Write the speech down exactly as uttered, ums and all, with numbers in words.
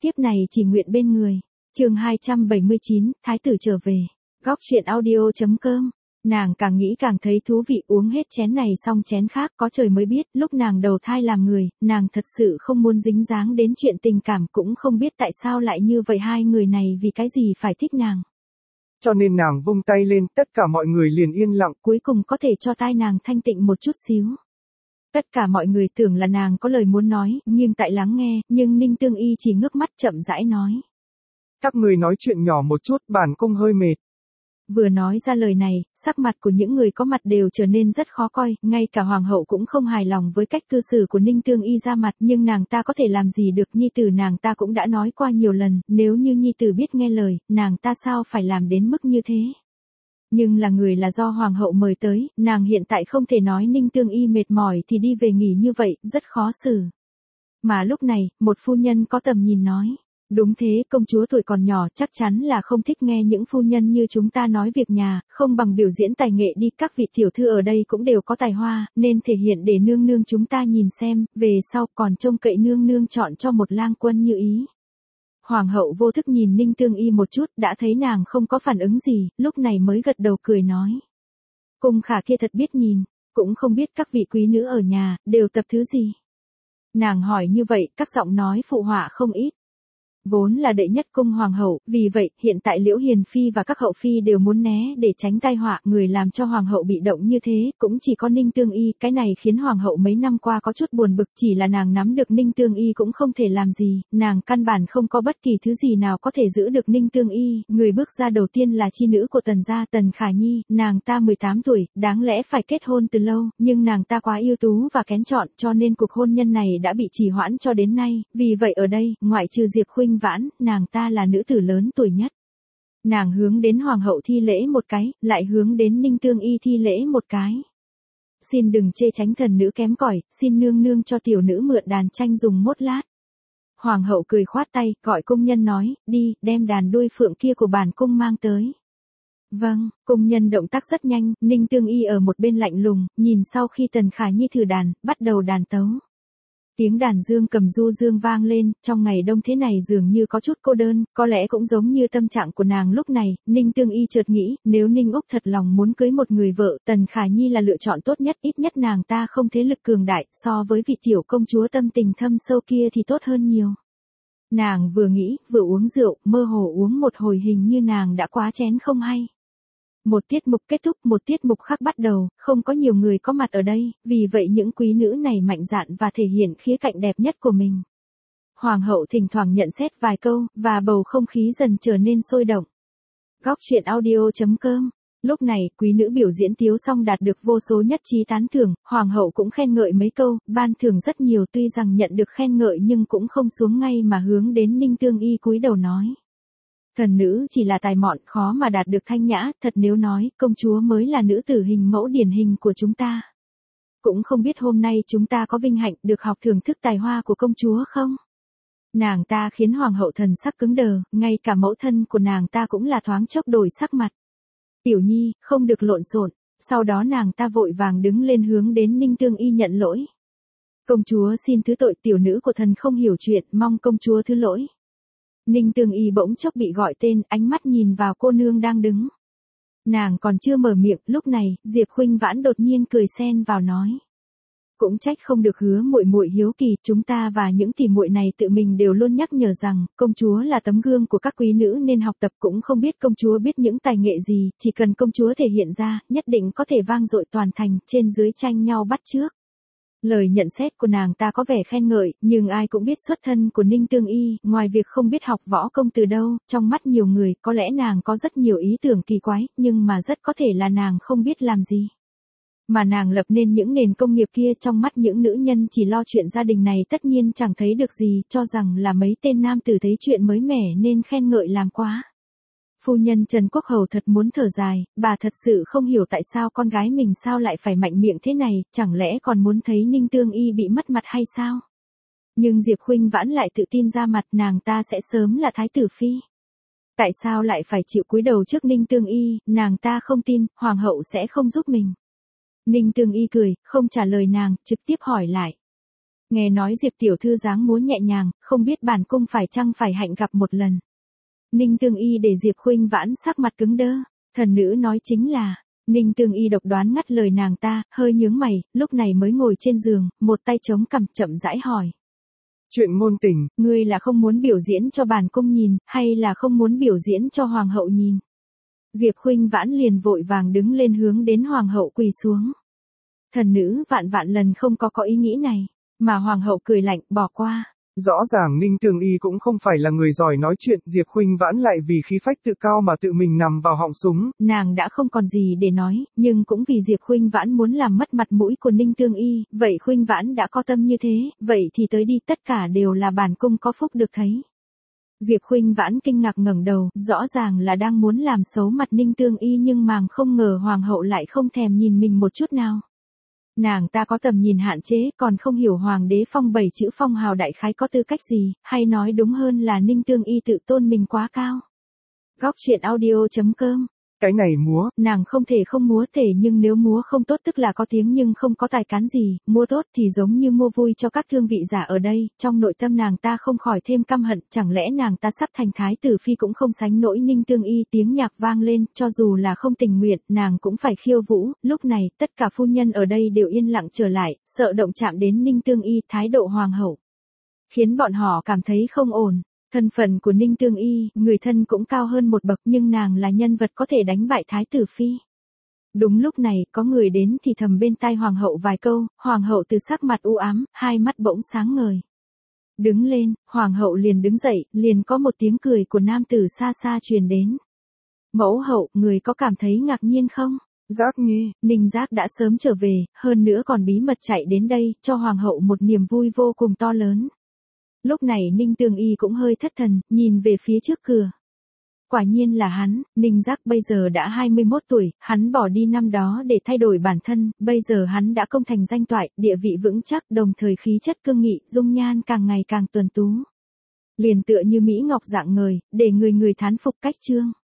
Tiếp này chỉ nguyện bên người. Chương hai trăm bảy mươi chín, Thái tử trở về. Góc truyện audio chấm com. Nàng càng nghĩ càng thấy thú vị, uống hết chén này xong chén khác, có trời mới biết, lúc nàng đầu thai làm người, nàng thật sự không muốn dính dáng đến chuyện tình cảm, cũng không biết tại sao lại như vậy, hai người này vì cái gì phải thích nàng. Cho nên nàng vung tay lên, tất cả mọi người liền yên lặng. Cuối cùng có thể cho tai nàng thanh tịnh một chút xíu. Tất cả mọi người tưởng là nàng có lời muốn nói, nhưng tại lắng nghe, nhưng Ninh Tương Y chỉ ngước mắt chậm rãi nói. Các người nói chuyện nhỏ một chút, bản cung hơi mệt. Vừa nói ra lời này, sắc mặt của những người có mặt đều trở nên rất khó coi, ngay cả hoàng hậu cũng không hài lòng với cách cư xử của Ninh Tương Y ra mặt, nhưng nàng ta có thể làm gì được, nhi tử nàng ta cũng đã nói qua nhiều lần, nếu như nhi tử biết nghe lời, nàng ta sao phải làm đến mức như thế. Nhưng là người là do hoàng hậu mời tới, nàng hiện tại không thể nói Ninh Tương Y mệt mỏi thì đi về nghỉ như vậy, rất khó xử. Mà lúc này, một phu nhân có tầm nhìn nói. Đúng thế, công chúa tuổi còn nhỏ chắc chắn là không thích nghe những phu nhân như chúng ta nói việc nhà, không bằng biểu diễn tài nghệ đi, các vị tiểu thư ở đây cũng đều có tài hoa, nên thể hiện để nương nương chúng ta nhìn xem, về sau còn trông cậy nương nương chọn cho một lang quân như ý. Hoàng hậu vô thức nhìn Ninh Tương Y một chút, đã thấy nàng không có phản ứng gì, lúc này mới gật đầu cười nói. Cung khả kia thật biết nhìn, cũng không biết các vị quý nữ ở nhà, đều tập thứ gì. Nàng hỏi như vậy, các giọng nói phụ họa không ít. Vốn là đệ nhất cung hoàng hậu, vì vậy, hiện tại Liễu Hiền Phi và các hậu phi đều muốn né để tránh tai họa, người làm cho hoàng hậu bị động như thế, cũng chỉ có Ninh Tương Y, cái này khiến hoàng hậu mấy năm qua có chút buồn bực, chỉ là nàng nắm được Ninh Tương Y cũng không thể làm gì, nàng căn bản không có bất kỳ thứ gì nào có thể giữ được Ninh Tương Y, người bước ra đầu tiên là chi nữ của Tần gia Tần Khả Nhi, nàng ta mười tám tuổi, đáng lẽ phải kết hôn từ lâu, nhưng nàng ta quá ưu tú và kén chọn, cho nên cuộc hôn nhân này đã bị trì hoãn cho đến nay, vì vậy ở đây, ngoại trừ Diệp Khuynh Vãn, nàng ta là nữ tử lớn tuổi nhất. Nàng hướng đến hoàng hậu thi lễ một cái, lại hướng đến Ninh Tương Y thi lễ một cái. Xin đừng chê tránh thần nữ kém cỏi, xin nương nương cho tiểu nữ mượn đàn tranh dùng một lát. Hoàng hậu cười khoát tay, gọi cung nhân nói, đi, đem đàn đuôi phượng kia của bản cung mang tới. Vâng, cung nhân động tác rất nhanh, Ninh Tương Y ở một bên lạnh lùng, nhìn sau khi Tần Khả Nhi thử đàn, bắt đầu đàn tấu. Tiếng đàn dương cầm du dương vang lên, trong ngày đông thế này dường như có chút cô đơn, có lẽ cũng giống như tâm trạng của nàng lúc này, Ninh Tương Y chợt nghĩ, nếu Ninh Úc thật lòng muốn cưới một người vợ, Tần Khả Nhi là lựa chọn tốt nhất, ít nhất nàng ta không thế lực cường đại, so với vị tiểu công chúa tâm tình thâm sâu kia thì tốt hơn nhiều. Nàng vừa nghĩ, vừa uống rượu, mơ hồ uống một hồi hình như nàng đã quá chén không hay. Một tiết mục kết thúc, một tiết mục khác bắt đầu, không có nhiều người có mặt ở đây, vì vậy những quý nữ này mạnh dạn và thể hiện khía cạnh đẹp nhất của mình. Hoàng hậu thỉnh thoảng nhận xét vài câu, và bầu không khí dần trở nên sôi động. Góc truyện audio chấm com. Lúc này, quý nữ biểu diễn tiếu xong đạt được vô số nhất trí tán thưởng, hoàng hậu cũng khen ngợi mấy câu, ban thưởng rất nhiều, tuy rằng nhận được khen ngợi nhưng cũng không xuống ngay mà hướng đến Ninh Tương Y cúi đầu nói. Thần nữ chỉ là tài mọn, khó mà đạt được thanh nhã, thật nếu nói, công chúa mới là nữ tử hình mẫu điển hình của chúng ta. Cũng không biết hôm nay chúng ta có vinh hạnh được học thưởng thức tài hoa của công chúa không? Nàng ta khiến hoàng hậu thần sắc cứng đờ, ngay cả mẫu thân của nàng ta cũng là thoáng chốc đổi sắc mặt. Tiểu Nhi, không được lộn xộn. Sau đó nàng ta vội vàng đứng lên hướng đến Ninh Tương Y nhận lỗi. Công chúa xin thứ tội, tiểu nữ của thần không hiểu chuyện, mong công chúa thứ lỗi. Ninh Tương Y bỗng chốc bị gọi tên, ánh mắt nhìn vào cô nương đang đứng. Nàng còn chưa mở miệng, lúc này, Diệp Khuynh Vãn đột nhiên cười xen vào nói. Cũng trách không được Hứa muội muội hiếu kỳ, chúng ta và những tỷ muội này tự mình đều luôn nhắc nhở rằng, công chúa là tấm gương của các quý nữ nên học tập, cũng không biết công chúa biết những tài nghệ gì, chỉ cần công chúa thể hiện ra, nhất định có thể vang dội toàn thành, trên dưới tranh nhau bắt chước. Lời nhận xét của nàng ta có vẻ khen ngợi, nhưng ai cũng biết xuất thân của Ninh Tương Y, ngoài việc không biết học võ công từ đâu, trong mắt nhiều người, có lẽ nàng có rất nhiều ý tưởng kỳ quái, nhưng mà rất có thể là nàng không biết làm gì. Mà nàng lập nên những nền công nghiệp kia trong mắt những nữ nhân chỉ lo chuyện gia đình này tất nhiên chẳng thấy được gì, cho rằng là mấy tên nam tử thấy chuyện mới mẻ nên khen ngợi làm quá. Phu nhân Trần Quốc Hầu thật muốn thở dài, bà thật sự không hiểu tại sao con gái mình sao lại phải mạnh miệng thế này, chẳng lẽ còn muốn thấy Ninh Tương Y bị mất mặt hay sao? Nhưng Diệp Khuynh Vãn lại tự tin ra mặt, nàng ta sẽ sớm là thái tử phi. Tại sao lại phải chịu cúi đầu trước Ninh Tương Y, nàng ta không tin, hoàng hậu sẽ không giúp mình. Ninh Tương Y cười, không trả lời nàng, trực tiếp hỏi lại. Nghe nói Diệp tiểu thư dáng múa nhẹ nhàng, không biết bản cung phải chăng phải hạnh gặp một lần. Ninh Tương Y để Diệp Khuynh Vãn sắc mặt cứng đơ, thần nữ nói chính là, Ninh Tương Y độc đoán ngắt lời nàng ta, hơi nhướng mày, lúc này mới ngồi trên giường, một tay chống cằm chậm rãi hỏi. Chuyện ngôn tình, Ngươi là không muốn biểu diễn cho bản cung nhìn, hay là không muốn biểu diễn cho hoàng hậu nhìn? Diệp Khuynh Vãn liền vội vàng đứng lên hướng đến hoàng hậu quỳ xuống. Thần nữ vạn vạn lần không có có ý nghĩ này, mà hoàng hậu cười lạnh bỏ qua. rõ ràng Ninh Tương Y cũng không phải là người giỏi nói chuyện, Diệp Khuynh Vãn lại vì khí phách tự cao mà tự mình nằm vào họng súng. Nàng đã không còn gì để nói, nhưng cũng vì Diệp Khuynh Vãn muốn làm mất mặt mũi của Ninh Tương Y, vậy Khuynh Vãn đã có tâm như thế, vậy thì tới đi, tất cả đều là bản cung có phúc được thấy. Diệp Khuynh Vãn kinh ngạc ngẩng đầu, rõ ràng là đang muốn làm xấu mặt Ninh Tương Y nhưng màng không ngờ hoàng hậu lại không thèm nhìn mình một chút nào. Nàng ta có tầm nhìn hạn chế, còn không hiểu hoàng đế phong bảy chữ phong hào đại khái có tư cách gì, hay nói đúng hơn là Ninh Tương Y tự tôn mình quá cao. Góc truyện audio chấm com. Cái này múa, Nàng không thể không múa thể, nhưng nếu múa không tốt tức là có tiếng nhưng không có tài cán gì, múa tốt thì giống như mua vui cho các thương vị giả ở đây, trong nội tâm nàng ta không khỏi thêm căm hận, chẳng lẽ nàng ta sắp thành thái tử phi cũng không sánh nổi Ninh Tương Y. Tiếng nhạc vang lên, cho dù là không tình nguyện, nàng cũng phải khiêu vũ, lúc này, tất cả phu nhân ở đây đều yên lặng trở lại, sợ động chạm đến Ninh Tương Y, thái độ hoàng hậu khiến bọn họ cảm thấy không ổn. Thân phận của Ninh Tương Y, người thân cũng cao hơn một bậc nhưng nàng là nhân vật có thể đánh bại thái tử phi. Đúng lúc này, có người đến thì thầm bên tai hoàng hậu vài câu, hoàng hậu từ sắc mặt u ám, hai mắt bỗng sáng ngời. Đứng lên, hoàng hậu liền đứng dậy, liền có một tiếng cười của nam tử xa xa truyền đến. Mẫu hậu, người có cảm thấy ngạc nhiên không? Giác Nhi, Ninh Giác đã sớm trở về, hơn nữa còn bí mật chạy đến đây, cho hoàng hậu một niềm vui vô cùng to lớn. Lúc này Ninh Tương Y cũng hơi thất thần, nhìn về phía trước cửa. Quả nhiên là hắn, Ninh Giác bây giờ đã hai mươi mốt tuổi, hắn bỏ đi năm đó để thay đổi bản thân, bây giờ hắn đã công thành danh toại, địa vị vững chắc, đồng thời khí chất cương nghị, dung nhan càng ngày càng tuấn tú. Liền tựa như mỹ ngọc dạng ngời, để người người thán phục cách trương.